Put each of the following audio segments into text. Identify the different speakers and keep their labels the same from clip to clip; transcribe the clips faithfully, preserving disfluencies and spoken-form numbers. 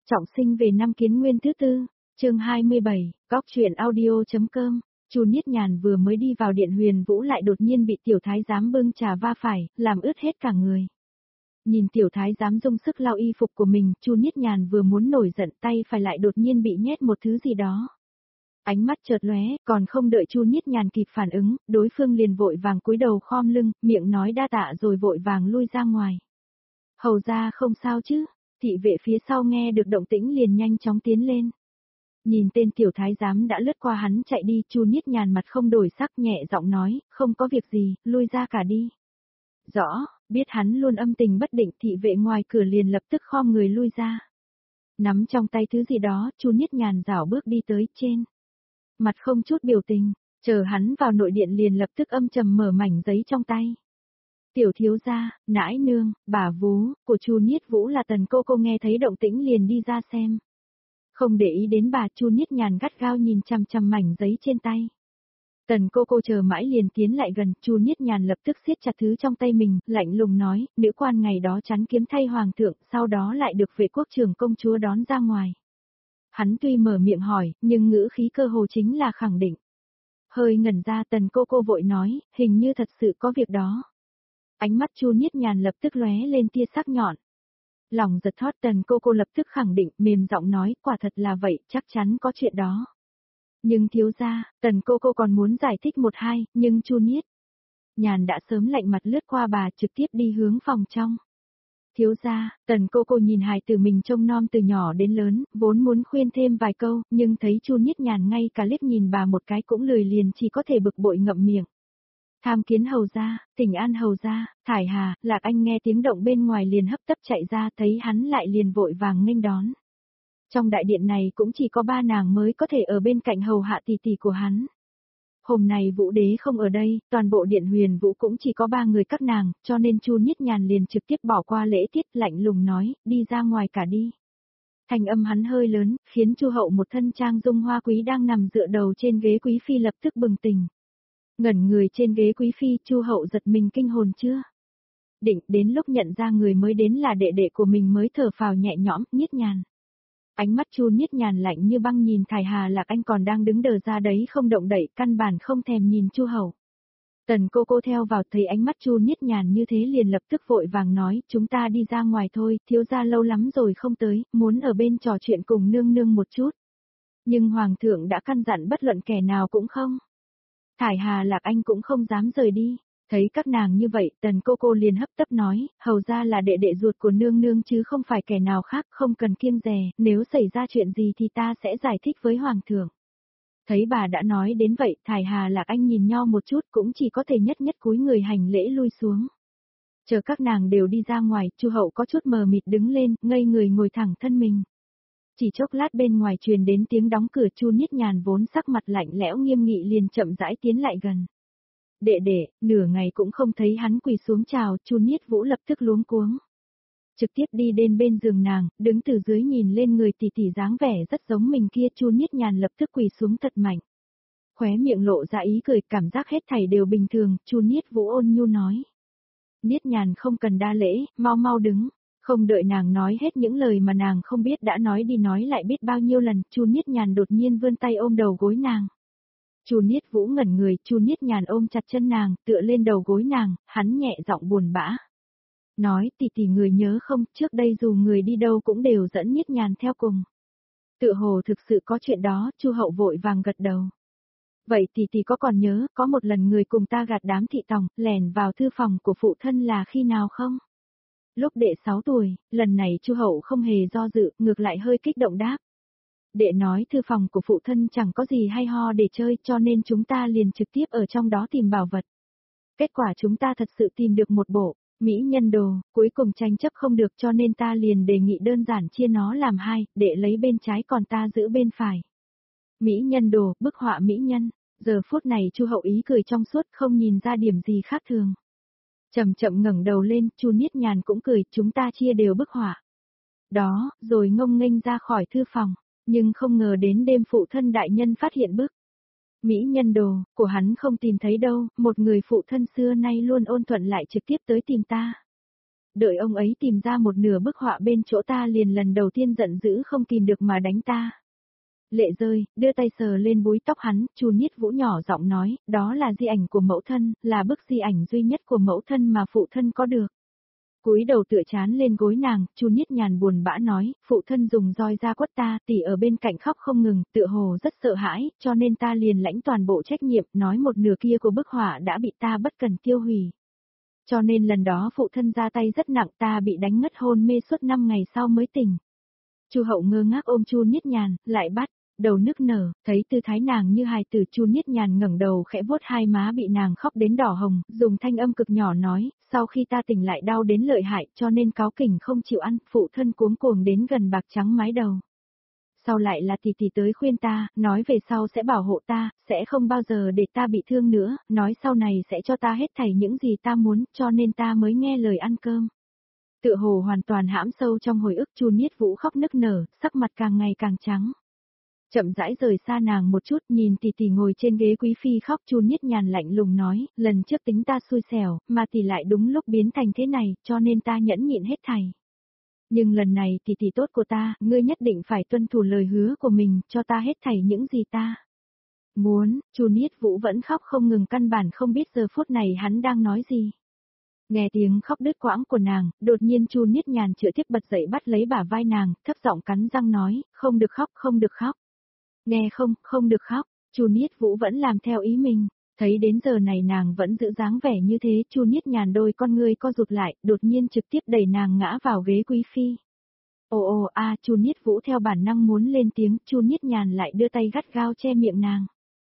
Speaker 1: Trọng sinh về năm Kiến Nguyên thứ tư, chương hai mươi bảy, góc truyện audio.com. Chu Niết Nhàn vừa mới đi vào điện Huyền Vũ lại đột nhiên bị tiểu thái giám bưng trà va phải, làm ướt hết cả người. Nhìn tiểu thái giám dùng sức lau y phục của mình, Chu Niết Nhàn vừa muốn nổi giận tay phải lại đột nhiên bị nhét một thứ gì đó. Ánh mắt chợt lóe, còn không đợi Chu Niết Nhàn kịp phản ứng, đối phương liền vội vàng cúi đầu khom lưng, miệng nói đa tạ rồi vội vàng lui ra ngoài. Hầu ra không sao chứ? Thị vệ phía sau nghe được động tĩnh liền nhanh chóng tiến lên. Nhìn tên tiểu thái giám đã lướt qua hắn chạy đi, Chu Niết Nhàn mặt không đổi sắc nhẹ giọng nói, không có việc gì, lui ra cả đi. Rõ, biết hắn luôn âm tình bất định, thị vệ ngoài cửa liền lập tức khom người lui ra. Nắm trong tay thứ gì đó, Chu Niết Nhàn rảo bước đi tới trên. Mặt không chút biểu tình, chờ hắn vào nội điện liền lập tức âm trầm mở mảnh giấy trong tay. Tiểu thiếu gia, nãi nương, bà vú, của Chu Niết Vũ là Tần cô cô nghe thấy động tĩnh liền đi ra xem. Không để ý đến bà, Chu Niết Nhàn gắt gao nhìn chằm chằm mảnh giấy trên tay. Tần cô cô chờ mãi liền tiến lại gần, Chu Niết Nhàn lập tức siết chặt thứ trong tay mình, lạnh lùng nói, nữ quan ngày đó chắn kiếm thay hoàng thượng, sau đó lại được vệ quốc trưởng công chúa đón ra ngoài. Hắn tuy mở miệng hỏi, nhưng ngữ khí cơ hồ chính là khẳng định. Hơi ngẩn ra, Tần cô cô vội nói, hình như thật sự có việc đó. Ánh mắt Chu Niết Nhàn lập tức lóe lên tia sắc nhọn. Lòng giật thót, Tần cô cô lập tức khẳng định, mềm giọng nói, quả thật là vậy, chắc chắn có chuyện đó. Nhưng thiếu gia, Tần cô cô còn muốn giải thích một hai, nhưng Chu Niết Nhàn đã sớm lạnh mặt lướt qua bà, trực tiếp đi hướng phòng trong. Thiếu gia, Tần cô cô nhìn hài tử mình trông nom từ nhỏ đến lớn, vốn muốn khuyên thêm vài câu, nhưng thấy Chu Niết Nhàn ngay cả liếc nhìn bà một cái cũng lười liền, chỉ có thể bực bội ngậm miệng. Tham kiến hầu gia, Tỉnh An hầu gia, Thải Hà, Lạc Anh nghe tiếng động bên ngoài liền hấp tấp chạy ra, thấy hắn lại liền vội vàng nghênh đón. Trong đại điện này cũng chỉ có ba nàng mới có thể ở bên cạnh hầu hạ tỷ tỷ của hắn. Hôm nay Vũ đế không ở đây, toàn bộ điện Huyền Vũ cũng chỉ có ba người các nàng, cho nên Chu Niết Nhàn liền trực tiếp bỏ qua lễ tiết, lạnh lùng nói, đi ra ngoài cả đi. Thanh âm hắn hơi lớn, khiến Chu hậu một thân trang dung hoa quý đang nằm dựa đầu trên ghế quý phi lập tức bừng tỉnh. Ngẩn người trên ghế quý phi, Chu hậu giật mình kinh hồn chưa? Định đến lúc nhận ra người mới đến là đệ đệ của mình mới thở phào nhẹ nhõm, Niết Nhàn. Ánh mắt Chu Niết Nhàn lạnh như băng nhìn Thải Hà Lạc Anh còn đang đứng đờ ra đấy không động đậy, căn bản không thèm nhìn Chu hậu. Tần cô cô theo vào thấy ánh mắt Chu Niết Nhàn như thế liền lập tức vội vàng nói, chúng ta đi ra ngoài thôi, thiếu gia lâu lắm rồi không tới, muốn ở bên trò chuyện cùng nương nương một chút. Nhưng hoàng thượng đã căn dặn bất luận kẻ nào cũng không. Thải Hà Lạc Anh cũng không dám rời đi. Thấy các nàng như vậy, Tần cô cô liền hấp tấp nói, hầu ra là đệ đệ ruột của nương nương chứ không phải kẻ nào khác, không cần kiêng dè, nếu xảy ra chuyện gì thì ta sẽ giải thích với hoàng thượng. Thấy bà đã nói đến vậy, Thải Hà Lạc Anh nhìn nhau một chút cũng chỉ có thể nhất nhất cúi người hành lễ lui xuống. Chờ các nàng đều đi ra ngoài, Chu hậu có chút mờ mịt đứng lên, ngây người ngồi thẳng thân mình. Chỉ chốc lát bên ngoài truyền đến tiếng đóng cửa, Chu Niết Nhàn vốn sắc mặt lạnh lẽo nghiêm nghị liền chậm rãi tiến lại gần. Đệ đệ, nửa ngày cũng không thấy hắn quỳ xuống chào, Chu Niết Vũ lập tức luống cuống. Trực tiếp đi đến bên giường nàng, đứng từ dưới nhìn lên người tỷ tỷ dáng vẻ rất giống mình kia, Chu Niết Nhàn lập tức quỳ xuống thật mạnh. Khóe miệng lộ ra ý cười, cảm giác hết thảy đều bình thường, Chu Niết Vũ ôn nhu nói. Niết Nhàn không cần đa lễ, mau mau đứng. Không đợi nàng nói hết những lời mà nàng không biết đã nói đi nói lại biết bao nhiêu lần, Chu Niết Nhàn đột nhiên vươn tay ôm đầu gối nàng. Chu Niết Vũ ngẩn người, Chu Niết Nhàn ôm chặt chân nàng, tựa lên đầu gối nàng, hắn nhẹ giọng buồn bã. Nói, tỷ tỷ người nhớ không, trước đây dù người đi đâu cũng đều dẫn Niết Nhàn theo cùng. Tựa hồ thực sự có chuyện đó, Chu hậu vội vàng gật đầu. Vậy tỷ tỷ có còn nhớ, có một lần người cùng ta gạt đám thị tòng, lẻn vào thư phòng của phụ thân là khi nào không? Lúc đệ sáu tuổi, lần này Chu hậu không hề do dự, ngược lại hơi kích động đáp. Đệ nói thư phòng của phụ thân chẳng có gì hay ho để chơi cho nên chúng ta liền trực tiếp ở trong đó tìm bảo vật. Kết quả chúng ta thật sự tìm được một bộ mỹ nhân đồ, cuối cùng tranh chấp không được cho nên ta liền đề nghị đơn giản chia nó làm hai, đệ lấy bên trái còn ta giữ bên phải. Mỹ nhân đồ, bức họa mỹ nhân, giờ phút này Chu hậu ý cười trong suốt không nhìn ra điểm gì khác thường. Chậm chậm ngẩng đầu lên, Chu Niết Nhàn cũng cười, chúng ta chia đều bức họa. Đó, rồi ngông nghênh ra khỏi thư phòng, nhưng không ngờ đến đêm phụ thân đại nhân phát hiện bức mỹ nhân đồ của hắn không tìm thấy đâu, một người phụ thân xưa nay luôn ôn thuận lại trực tiếp tới tìm ta. đợi ông ấy tìm ra một nửa bức họa bên chỗ ta liền lần đầu tiên giận dữ không kìm được mà đánh ta. Lệ rơi, đưa tay sờ lên búi tóc hắn, Chu Niết Vũ nhỏ giọng nói, đó là di ảnh của mẫu thân, là bức di ảnh duy nhất của mẫu thân mà phụ thân có được. Cúi đầu tựa chán lên gối nàng, Chu Niết Nhàn buồn bã nói, phụ thân dùng roi ra quất ta, tỷ ở bên cạnh khóc không ngừng, tựa hồ rất sợ hãi, cho nên ta liền lãnh toàn bộ trách nhiệm, nói một nửa kia của bức họa đã bị ta bất cần tiêu hủy. Cho nên lần đó phụ thân ra tay rất nặng, ta bị đánh ngất hôn mê suốt năm ngày sau mới tỉnh. Chu Hậu ngơ ngác ôm Chu Niết Nhàn, lại bắt đầu nức nở, thấy tư thái nàng như hài tử, Chu Niết Nhàn ngẩng đầu khẽ vuốt hai má bị nàng khóc đến đỏ hồng, dùng thanh âm cực nhỏ nói, sau khi ta tỉnh lại đau đến lợi hại cho nên cáu kỉnh không chịu ăn, phụ thân cuống cuồng đến gần bạc trắng mái đầu. Sau lại là tỷ tỷ tới khuyên ta, nói về sau sẽ bảo hộ ta, sẽ không bao giờ để ta bị thương nữa, nói sau này sẽ cho ta hết thảy những gì ta muốn, cho nên ta mới nghe lời ăn cơm. Tựa hồ hoàn toàn hãm sâu trong hồi ức, Chu Niết Vũ khóc nức nở, sắc mặt càng ngày càng trắng. Chậm rãi rời xa nàng một chút, nhìn tỷ tỷ ngồi trên ghế quý phi khóc, Chu Niết Nhàn lạnh lùng nói, lần trước tính ta xui xẻo, mà tỷ lại đúng lúc biến thành thế này, cho nên ta nhẫn nhịn hết thảy. Nhưng lần này tỷ tỷ tốt của ta, ngươi nhất định phải tuân thủ lời hứa của mình, cho ta hết thảy những gì ta muốn. Chu Niết Vũ vẫn khóc không ngừng, căn bản không biết giờ phút này hắn đang nói gì. Nghe tiếng khóc đứt quãng của nàng, đột nhiên Chu Niết Nhàn chữa tiếp bật dậy bắt lấy bả vai nàng, thấp giọng cắn răng nói, không được khóc, không được khóc. Nghe không, không được khóc, Chu Niết Vũ vẫn làm theo ý mình, thấy đến giờ này nàng vẫn giữ dáng vẻ như thế, Chu Niết Nhàn đôi con ngươi co rụt lại, đột nhiên trực tiếp đẩy nàng ngã vào ghế quý phi. Ồ ồ a, Chu Niết Vũ theo bản năng muốn lên tiếng, Chu Niết Nhàn lại đưa tay gắt gao che miệng nàng.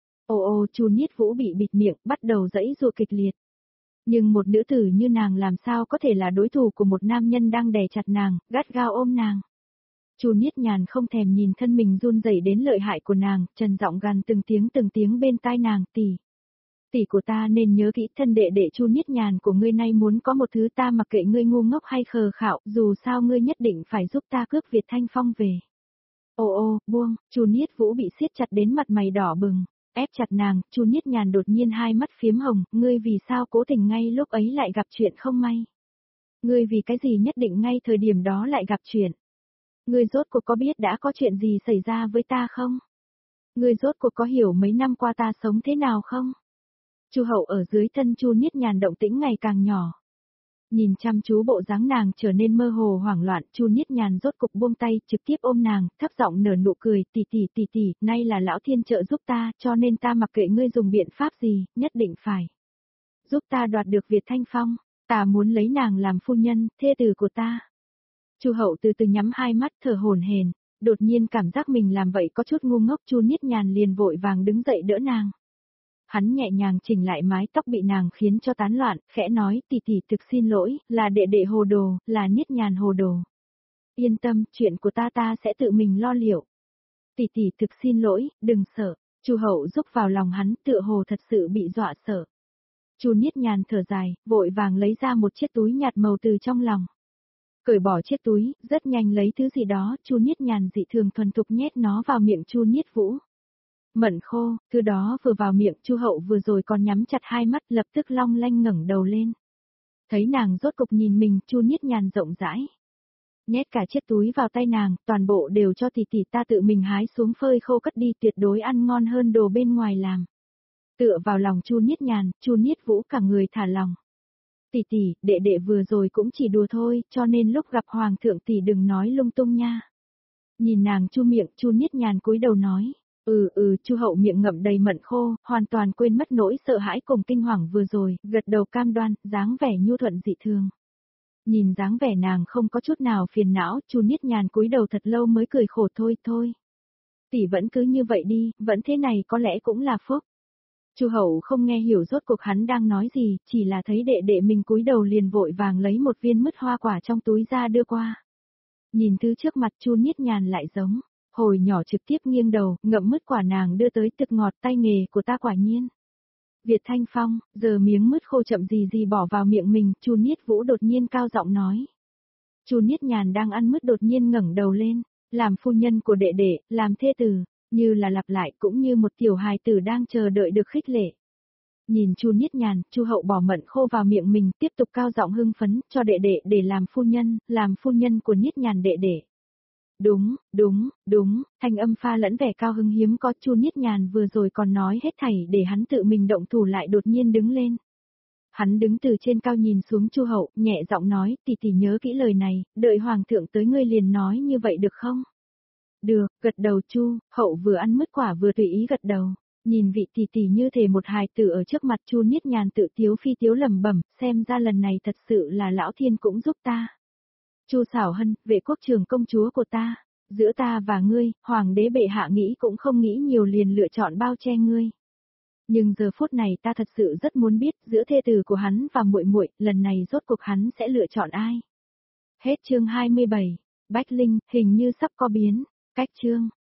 Speaker 1: Ồ ồ, Chu Niết Vũ bị bịt miệng, bắt đầu giãy giụa kịch liệt. Nhưng một nữ tử như nàng làm sao có thể là đối thủ của một nam nhân đang đè chặt nàng, gắt gao ôm nàng. Chu Niết Nhàn không thèm nhìn thân mình run rẩy đến lợi hại của nàng, trần giọng gằn từng tiếng từng tiếng bên tai nàng, tỷ. Tỷ của ta nên nhớ kỹ, thân đệ đệ Chu Niết Nhàn của ngươi nay muốn có một thứ, ta mặc kệ ngươi ngu ngốc hay khờ khạo, dù sao ngươi nhất định phải giúp ta cướp Việt Thanh Phong về. Ô ô, buông, Chu Niết Vũ bị siết chặt đến mặt mày đỏ bừng, ép chặt nàng, Chu Niết Nhàn đột nhiên hai mắt phiếm hồng, ngươi vì sao cố tình ngay lúc ấy lại gặp chuyện không may? Ngươi vì cái gì nhất định ngay thời điểm đó lại gặp chuyện? Ngươi rốt cuộc có biết đã có chuyện gì xảy ra với ta không? Ngươi rốt cuộc có hiểu mấy năm qua ta sống thế nào không? Chu Hậu ở dưới thân Chu Niết Nhàn động tĩnh ngày càng nhỏ. Nhìn chăm chú bộ dáng nàng trở nên mơ hồ hoảng loạn, Chu Niết Nhàn rốt cục buông tay, trực tiếp ôm nàng, thấp giọng nở nụ cười, tỷ tỷ tỷ tỷ, nay là lão thiên trợ giúp ta, cho nên ta mặc kệ ngươi dùng biện pháp gì, nhất định phải giúp ta đoạt được Việt Thanh Phong, ta muốn lấy nàng làm phu nhân, thê tử của ta. Chu Hậu từ từ nhắm hai mắt thở hổn hển, đột nhiên cảm giác mình làm vậy có chút ngu ngốc, Chu Niết Nhàn liền vội vàng đứng dậy đỡ nàng. Hắn nhẹ nhàng chỉnh lại mái tóc bị nàng khiến cho tán loạn, khẽ nói, tỷ tỷ thực xin lỗi, là đệ đệ hồ đồ, là Niết Nhàn hồ đồ. Yên tâm, chuyện của ta ta sẽ tự mình lo liệu. Tỷ tỷ thực xin lỗi, đừng sợ. Chu Hậu giúp vào lòng hắn, tựa hồ thật sự bị dọa sợ. Chu Niết Nhàn thở dài, vội vàng lấy ra một chiếc túi nhạt màu từ trong lòng. Cởi bỏ chiếc túi, rất nhanh lấy thứ gì đó, Chu Niết Nhàn dị thường thuần thục nhét nó vào miệng Chu Niết Vũ. Mận khô, thứ đó vừa vào miệng, Chu Hậu vừa rồi còn nhắm chặt hai mắt, lập tức long lanh ngẩng đầu lên. Thấy nàng rốt cục nhìn mình, Chu Niết Nhàn rộng rãi. Nhét cả chiếc túi vào tay nàng, toàn bộ đều cho tỷ tỷ ta tự mình hái xuống phơi khô cất đi, tuyệt đối ăn ngon hơn đồ bên ngoài làm. Tựa vào lòng Chu Niết Nhàn, Chu Niết Vũ cả người thả lòng. Tỷ tỷ, đệ đệ vừa rồi cũng chỉ đùa thôi, cho nên lúc gặp hoàng thượng tỷ đừng nói lung tung nha. Nhìn nàng chu miệng, Chu Niết Nhàn cúi đầu nói, ừ ừ, Chu Hậu miệng ngậm đầy mận khô, hoàn toàn quên mất nỗi sợ hãi cùng kinh hoàng vừa rồi, gật đầu cam đoan, dáng vẻ nhu thuận dị thường. Nhìn dáng vẻ nàng không có chút nào phiền não, Chu Niết Nhàn cúi đầu thật lâu mới cười khổ, thôi thôi. Tỷ vẫn cứ như vậy đi, vẫn thế này có lẽ cũng là phúc. Chu Hậu không nghe hiểu rốt cuộc hắn đang nói gì, chỉ là thấy đệ đệ mình cúi đầu liền vội vàng lấy một viên mứt hoa quả trong túi ra đưa qua. Nhìn thứ trước mặt Chu Niết Nhàn lại giống, hồi nhỏ trực tiếp nghiêng đầu, ngậm mứt quả nàng đưa tới, thực ngọt, tay nghề của ta quả nhiên. Việt Thanh Phong, giờ miếng mứt khô chậm gì gì bỏ vào miệng mình, Chu Niết Vũ đột nhiên cao giọng nói. Chu Niết Nhàn đang ăn mứt đột nhiên ngẩng đầu lên, làm phu nhân của đệ đệ, làm thê tử, như là lặp lại cũng như một tiểu hài tử đang chờ đợi được khích lệ. Nhìn Chu Niết Nhàn, Chu Hậu bỏ mận khô vào miệng mình, tiếp tục cao giọng hưng phấn, cho đệ đệ để làm phu nhân, làm phu nhân của Niết Nhàn đệ đệ. Đúng, đúng, đúng, thanh âm pha lẫn vẻ cao hứng hiếm có. Chu Niết Nhàn vừa rồi còn nói hết thảy để hắn tự mình động thủ lại đột nhiên đứng lên. Hắn đứng từ trên cao nhìn xuống Chu Hậu, nhẹ giọng nói, tỷ tỷ nhớ kỹ lời này, đợi hoàng thượng tới ngươi liền nói như vậy được không? Được, gật đầu Chu. Hậu vừa ăn mứt quả vừa tùy ý gật đầu. Nhìn vị tỷ tỷ như thể một hài tử ở trước mặt. Chu Niết Nhàn tự tiếu phi tiếu lẩm bẩm, xem ra lần này thật sự là lão thiên cũng giúp ta. Chu Sảo Hân, vệ quốc trưởng công chúa của ta, giữa ta và ngươi, hoàng đế bệ hạ nghĩ cũng không nghĩ nhiều liền lựa chọn bao che ngươi. Nhưng giờ phút này ta thật sự rất muốn biết, giữa thê tử của hắn và muội muội, lần này rốt cuộc hắn sẽ lựa chọn ai. Hết chương hai mươi bảy. Bách Linh, hình như sắp có biến. Cách chương